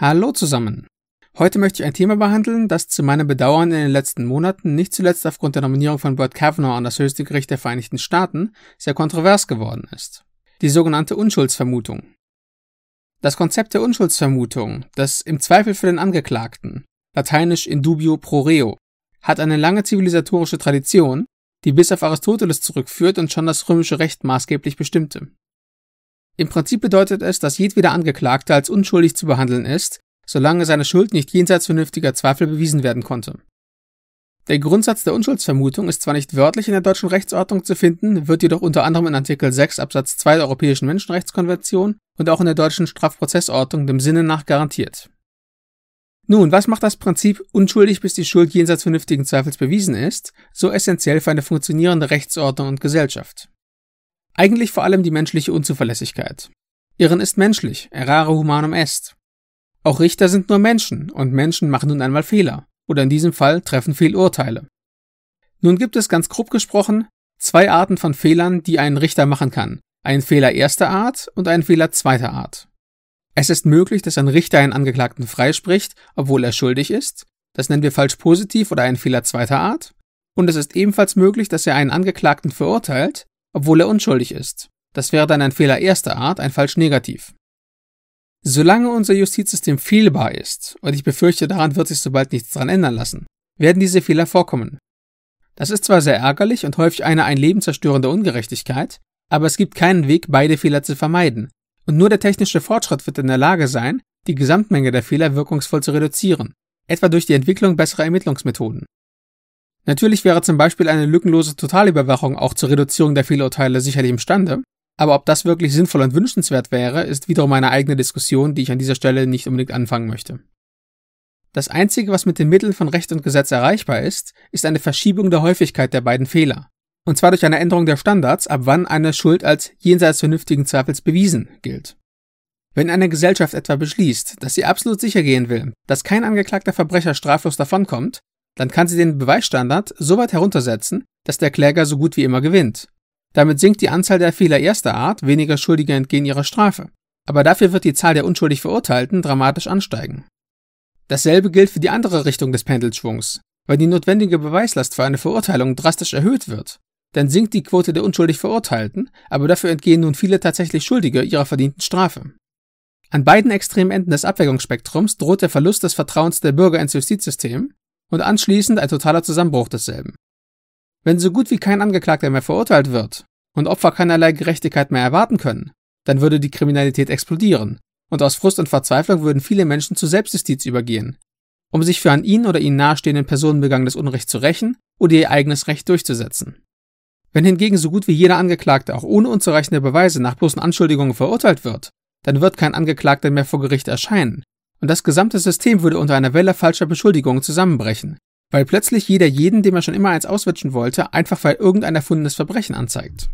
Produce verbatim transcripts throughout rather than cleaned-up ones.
Hallo zusammen! Heute möchte ich ein Thema behandeln, das zu meinem Bedauern in den letzten Monaten, nicht zuletzt aufgrund der Nominierung von Brett Kavanaugh an das höchste Gericht der Vereinigten Staaten, sehr kontrovers geworden ist. Die sogenannte Unschuldsvermutung. Das Konzept der Unschuldsvermutung, das im Zweifel für den Angeklagten, lateinisch in dubio pro reo, hat eine lange zivilisatorische Tradition, die bis auf Aristoteles zurückführt und schon das römische Recht maßgeblich bestimmte. Im Prinzip bedeutet es, dass jedweder Angeklagte als unschuldig zu behandeln ist, solange seine Schuld nicht jenseits vernünftiger Zweifel bewiesen werden konnte. Der Grundsatz der Unschuldsvermutung ist zwar nicht wörtlich in der deutschen Rechtsordnung zu finden, wird jedoch unter anderem in Artikel sechs Absatz zwei der Europäischen Menschenrechtskonvention und auch in der deutschen Strafprozessordnung dem Sinne nach garantiert. Nun, was macht das Prinzip unschuldig, bis die Schuld jenseits vernünftigen Zweifels bewiesen ist, so essentiell für eine funktionierende Rechtsordnung und Gesellschaft? Eigentlich vor allem die menschliche Unzuverlässigkeit. Irren ist menschlich, errare humanum est. Auch Richter sind nur Menschen und Menschen machen nun einmal Fehler oder in diesem Fall treffen Fehlurteile. Nun gibt es ganz grob gesprochen zwei Arten von Fehlern, die ein Richter machen kann. Einen Fehler erster Art und einen Fehler zweiter Art. Es ist möglich, dass ein Richter einen Angeklagten freispricht, obwohl er schuldig ist. Das nennen wir falsch positiv oder einen Fehler zweiter Art. Und es ist ebenfalls möglich, dass er einen Angeklagten verurteilt, obwohl er unschuldig ist. Das wäre dann ein Fehler erster Art, ein falsch negativ. Solange unser Justizsystem fehlbar ist, und ich befürchte, daran wird sich so bald nichts dran ändern lassen, werden diese Fehler vorkommen. Das ist zwar sehr ärgerlich und häufig eine ein Leben zerstörende Ungerechtigkeit, aber es gibt keinen Weg, beide Fehler zu vermeiden. Und nur der technische Fortschritt wird in der Lage sein, die Gesamtmenge der Fehler wirkungsvoll zu reduzieren, etwa durch die Entwicklung besserer Ermittlungsmethoden. Natürlich wäre zum Beispiel eine lückenlose Totalüberwachung auch zur Reduzierung der Fehlurteile sicherlich imstande, aber ob das wirklich sinnvoll und wünschenswert wäre, ist wiederum eine eigene Diskussion, die ich an dieser Stelle nicht unbedingt anfangen möchte. Das Einzige, was mit den Mitteln von Recht und Gesetz erreichbar ist, ist eine Verschiebung der Häufigkeit der beiden Fehler. Und zwar durch eine Änderung der Standards, ab wann eine Schuld als jenseits vernünftigen Zweifels bewiesen gilt. Wenn eine Gesellschaft etwa beschließt, dass sie absolut sicher gehen will, dass kein angeklagter Verbrecher straflos davonkommt, dann kann sie den Beweisstandard so weit heruntersetzen, dass der Kläger so gut wie immer gewinnt. Damit sinkt die Anzahl der Fehler erster Art, weniger Schuldige entgehen ihrer Strafe. Aber dafür wird die Zahl der unschuldig Verurteilten dramatisch ansteigen. Dasselbe gilt für die andere Richtung des Pendelschwungs. Wenn die notwendige Beweislast für eine Verurteilung drastisch erhöht wird, dann sinkt die Quote der unschuldig Verurteilten, aber dafür entgehen nun viele tatsächlich Schuldige ihrer verdienten Strafe. An beiden extremen Enden des Abwägungsspektrums droht der Verlust des Vertrauens der Bürger ins Justizsystem und anschließend ein totaler Zusammenbruch desselben. Wenn so gut wie kein Angeklagter mehr verurteilt wird und Opfer keinerlei Gerechtigkeit mehr erwarten können, dann würde die Kriminalität explodieren und aus Frust und Verzweiflung würden viele Menschen zur Selbstjustiz übergehen, um sich für an ihnen oder ihnen nahestehenden Personen begangenes Unrecht zu rächen oder ihr eigenes Recht durchzusetzen. Wenn hingegen so gut wie jeder Angeklagte auch ohne unzureichende Beweise nach bloßen Anschuldigungen verurteilt wird, dann wird kein Angeklagter mehr vor Gericht erscheinen und das gesamte System würde unter einer Welle falscher Beschuldigungen zusammenbrechen, weil plötzlich jeder jeden, dem er schon immer eins auswischen wollte, einfach weil irgendein erfundenes Verbrechen anzeigt.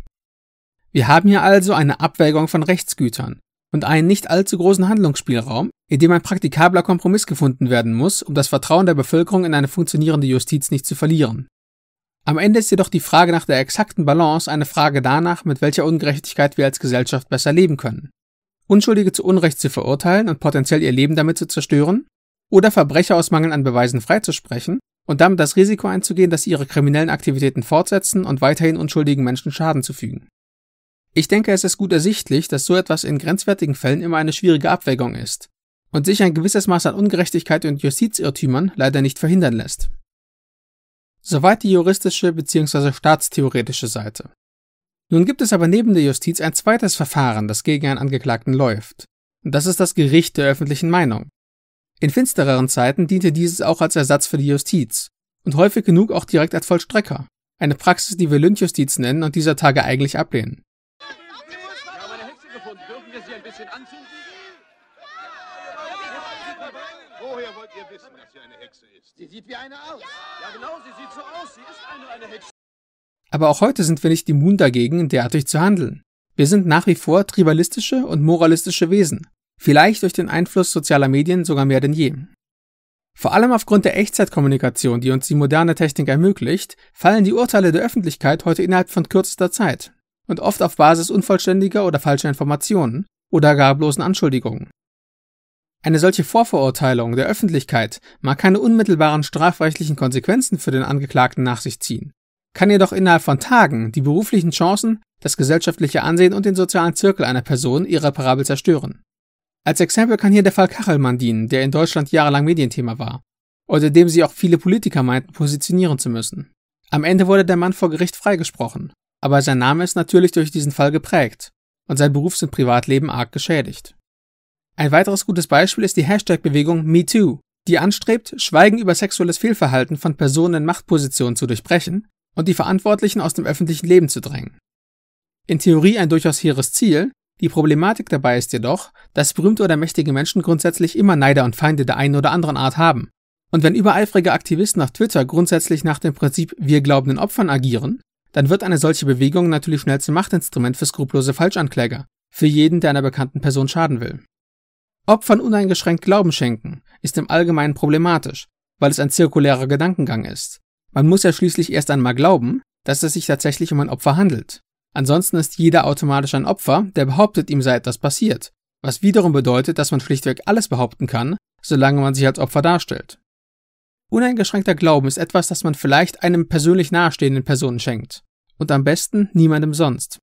Wir haben hier also eine Abwägung von Rechtsgütern und einen nicht allzu großen Handlungsspielraum, in dem ein praktikabler Kompromiss gefunden werden muss, um das Vertrauen der Bevölkerung in eine funktionierende Justiz nicht zu verlieren. Am Ende ist jedoch die Frage nach der exakten Balance eine Frage danach, mit welcher Ungerechtigkeit wir als Gesellschaft besser leben können. Unschuldige zu Unrecht zu verurteilen und potenziell ihr Leben damit zu zerstören oder Verbrecher aus Mangel an Beweisen freizusprechen und damit das Risiko einzugehen, dass sie ihre kriminellen Aktivitäten fortsetzen und weiterhin unschuldigen Menschen Schaden zufügen. Ich denke, es ist gut ersichtlich, dass so etwas in grenzwertigen Fällen immer eine schwierige Abwägung ist und sich ein gewisses Maß an Ungerechtigkeit und Justizirrtümern leider nicht verhindern lässt. Soweit die juristische bzw. staatstheoretische Seite. Nun gibt es aber neben der Justiz ein zweites Verfahren, das gegen einen Angeklagten läuft. Und das ist das Gericht der öffentlichen Meinung. In finstereren Zeiten diente dieses auch als Ersatz für die Justiz und häufig genug auch direkt als Vollstrecker. Eine Praxis, die wir Lynchjustiz nennen und dieser Tage eigentlich ablehnen. Wir haben eine Hexe gefunden. Dürfen wir sie ein bisschen anzünden? Woher wollt ihr wissen, dass sie eine Hexe ist? Sie sieht wie eine aus. Ja, genau, sie sieht so aus. Sie ist eine, eine Hexe. Aber auch heute sind wir nicht immun dagegen, derartig zu handeln. Wir sind nach wie vor tribalistische und moralistische Wesen. Vielleicht durch den Einfluss sozialer Medien sogar mehr denn je. Vor allem aufgrund der Echtzeitkommunikation, die uns die moderne Technik ermöglicht, fallen die Urteile der Öffentlichkeit heute innerhalb von kürzester Zeit und oft auf Basis unvollständiger oder falscher Informationen oder gar bloßen Anschuldigungen. Eine solche Vorverurteilung der Öffentlichkeit mag keine unmittelbaren strafrechtlichen Konsequenzen für den Angeklagten nach sich ziehen, kann jedoch innerhalb von Tagen die beruflichen Chancen, das gesellschaftliche Ansehen und den sozialen Zirkel einer Person irreparabel zerstören. Als Exempel kann hier der Fall Kachelmann dienen, der in Deutschland jahrelang Medienthema war, unter dem sich auch viele Politiker meinten, positionieren zu müssen. Am Ende wurde der Mann vor Gericht freigesprochen, aber sein Name ist natürlich durch diesen Fall geprägt und sein Berufs- und Privatleben arg geschädigt. Ein weiteres gutes Beispiel ist die Hashtag-Bewegung MeToo, die anstrebt, Schweigen über sexuelles Fehlverhalten von Personen in Machtpositionen zu durchbrechen und die Verantwortlichen aus dem öffentlichen Leben zu drängen. In Theorie ein durchaus hehres Ziel, die Problematik dabei ist jedoch, dass berühmte oder mächtige Menschen grundsätzlich immer Neider und Feinde der einen oder anderen Art haben. Und wenn übereifrige Aktivisten auf Twitter grundsätzlich nach dem Prinzip „Wir glauben den Opfern" agieren, dann wird eine solche Bewegung natürlich schnell zum Machtinstrument für skrupellose Falschankläger, für jeden, der einer bekannten Person schaden will. Opfern uneingeschränkt Glauben schenken ist im Allgemeinen problematisch, weil es ein zirkulärer Gedankengang ist. Man muss ja schließlich erst einmal glauben, dass es sich tatsächlich um ein Opfer handelt. Ansonsten ist jeder automatisch ein Opfer, der behauptet, ihm sei etwas passiert, was wiederum bedeutet, dass man schlichtweg alles behaupten kann, solange man sich als Opfer darstellt. Uneingeschränkter Glauben ist etwas, das man vielleicht einem persönlich nahestehenden Personen schenkt und am besten niemandem sonst.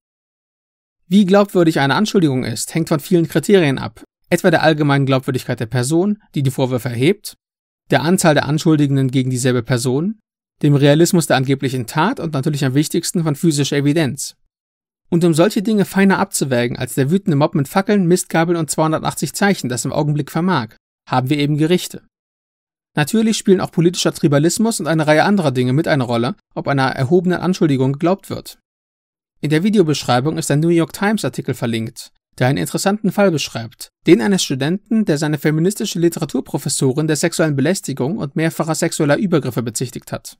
Wie glaubwürdig eine Anschuldigung ist, hängt von vielen Kriterien ab, etwa der allgemeinen Glaubwürdigkeit der Person, die die Vorwürfe erhebt, der Anzahl der Anschuldigenden gegen dieselbe Person, dem Realismus der angeblichen Tat und natürlich am wichtigsten von physischer Evidenz. Und um solche Dinge feiner abzuwägen als der wütende Mob mit Fackeln, Mistgabeln und zweihundertachtzig Zeichen das im Augenblick vermag, haben wir eben Gerichte. Natürlich spielen auch politischer Tribalismus und eine Reihe anderer Dinge mit eine Rolle, ob einer erhobenen Anschuldigung geglaubt wird. In der Videobeschreibung ist ein New York Times Artikel verlinkt, der einen interessanten Fall beschreibt, den eines Studenten, der seine feministische Literaturprofessorin der sexuellen Belästigung und mehrfacher sexueller Übergriffe bezichtigt hat.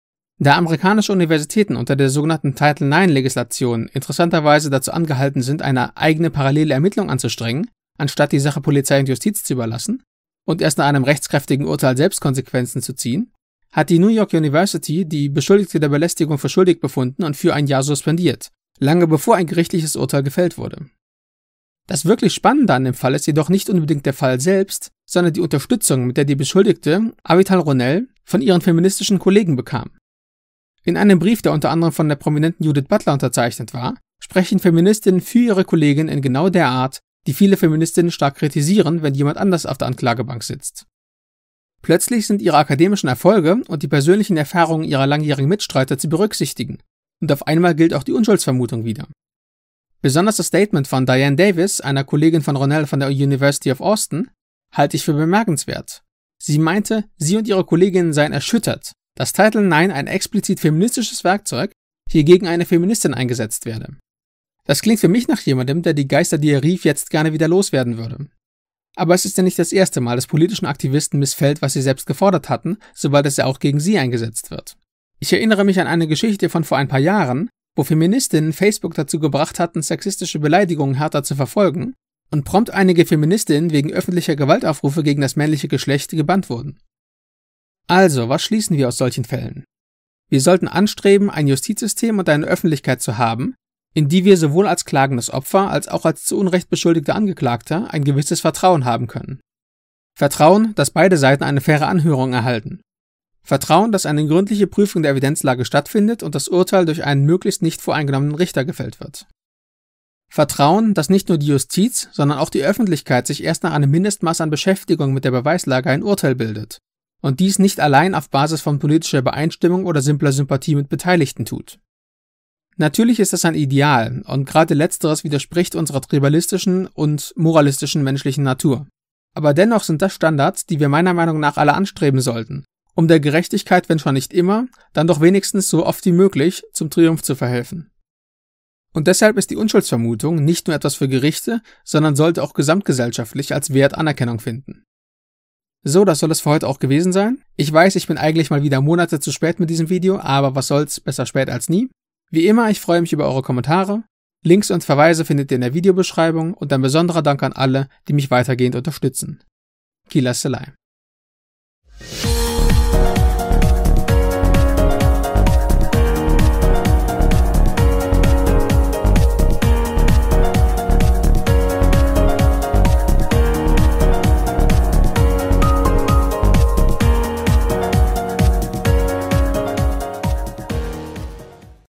Da amerikanische Universitäten unter der sogenannten Title neun Legislation interessanterweise dazu angehalten sind, eine eigene parallele Ermittlung anzustrengen, anstatt die Sache Polizei und Justiz zu überlassen und erst nach einem rechtskräftigen Urteil selbst Konsequenzen zu ziehen, hat die New York University die Beschuldigte der Belästigung für schuldig befunden und für ein Jahr suspendiert, lange bevor ein gerichtliches Urteil gefällt wurde. Das wirklich Spannende an dem Fall ist jedoch nicht unbedingt der Fall selbst, sondern die Unterstützung, mit der die Beschuldigte, Avital Ronell, von ihren feministischen Kollegen bekam. In einem Brief, der unter anderem von der prominenten Judith Butler unterzeichnet war, sprechen Feministinnen für ihre Kollegin in genau der Art, die viele Feministinnen stark kritisieren, wenn jemand anders auf der Anklagebank sitzt. Plötzlich sind ihre akademischen Erfolge und die persönlichen Erfahrungen ihrer langjährigen Mitstreiter zu berücksichtigen, und auf einmal gilt auch die Unschuldsvermutung wieder. Besonders das Statement von Diane Davis, einer Kollegin von Ronell von der University of Austin, halte ich für bemerkenswert. Sie meinte, sie und ihre Kolleginnen seien erschüttert, dass Title neun, ein explizit feministisches Werkzeug, hier gegen eine Feministin eingesetzt werde. Das klingt für mich nach jemandem, der die Geister, die er rief, jetzt gerne wieder loswerden würde. Aber es ist ja nicht das erste Mal, dass politischen Aktivisten missfällt, was sie selbst gefordert hatten, sobald es ja auch gegen sie eingesetzt wird. Ich erinnere mich an eine Geschichte von vor ein paar Jahren, wo Feministinnen Facebook dazu gebracht hatten, sexistische Beleidigungen härter zu verfolgen und prompt einige Feministinnen wegen öffentlicher Gewaltaufrufe gegen das männliche Geschlecht gebannt wurden. Also, was schließen wir aus solchen Fällen? Wir sollten anstreben, ein Justizsystem und eine Öffentlichkeit zu haben, in die wir sowohl als klagendes Opfer als auch als zu Unrecht beschuldigter Angeklagter ein gewisses Vertrauen haben können. Vertrauen, dass beide Seiten eine faire Anhörung erhalten. Vertrauen, dass eine gründliche Prüfung der Evidenzlage stattfindet und das Urteil durch einen möglichst nicht voreingenommenen Richter gefällt wird. Vertrauen, dass nicht nur die Justiz, sondern auch die Öffentlichkeit sich erst nach einem Mindestmaß an Beschäftigung mit der Beweislage ein Urteil bildet und dies nicht allein auf Basis von politischer Übereinstimmung oder simpler Sympathie mit Beteiligten tut. Natürlich ist das ein Ideal und gerade letzteres widerspricht unserer tribalistischen und moralistischen menschlichen Natur. Aber dennoch sind das Standards, die wir meiner Meinung nach alle anstreben sollten, um der Gerechtigkeit, wenn schon nicht immer, dann doch wenigstens so oft wie möglich zum Triumph zu verhelfen. Und deshalb ist die Unschuldsvermutung nicht nur etwas für Gerichte, sondern sollte auch gesamtgesellschaftlich als Wert Anerkennung finden. So, das soll es für heute auch gewesen sein. Ich weiß, ich bin eigentlich mal wieder Monate zu spät mit diesem Video, aber was soll's, besser spät als nie. Wie immer, ich freue mich über eure Kommentare. Links und Verweise findet ihr in der Videobeschreibung und ein besonderer Dank an alle, die mich weitergehend unterstützen. Kila Selai.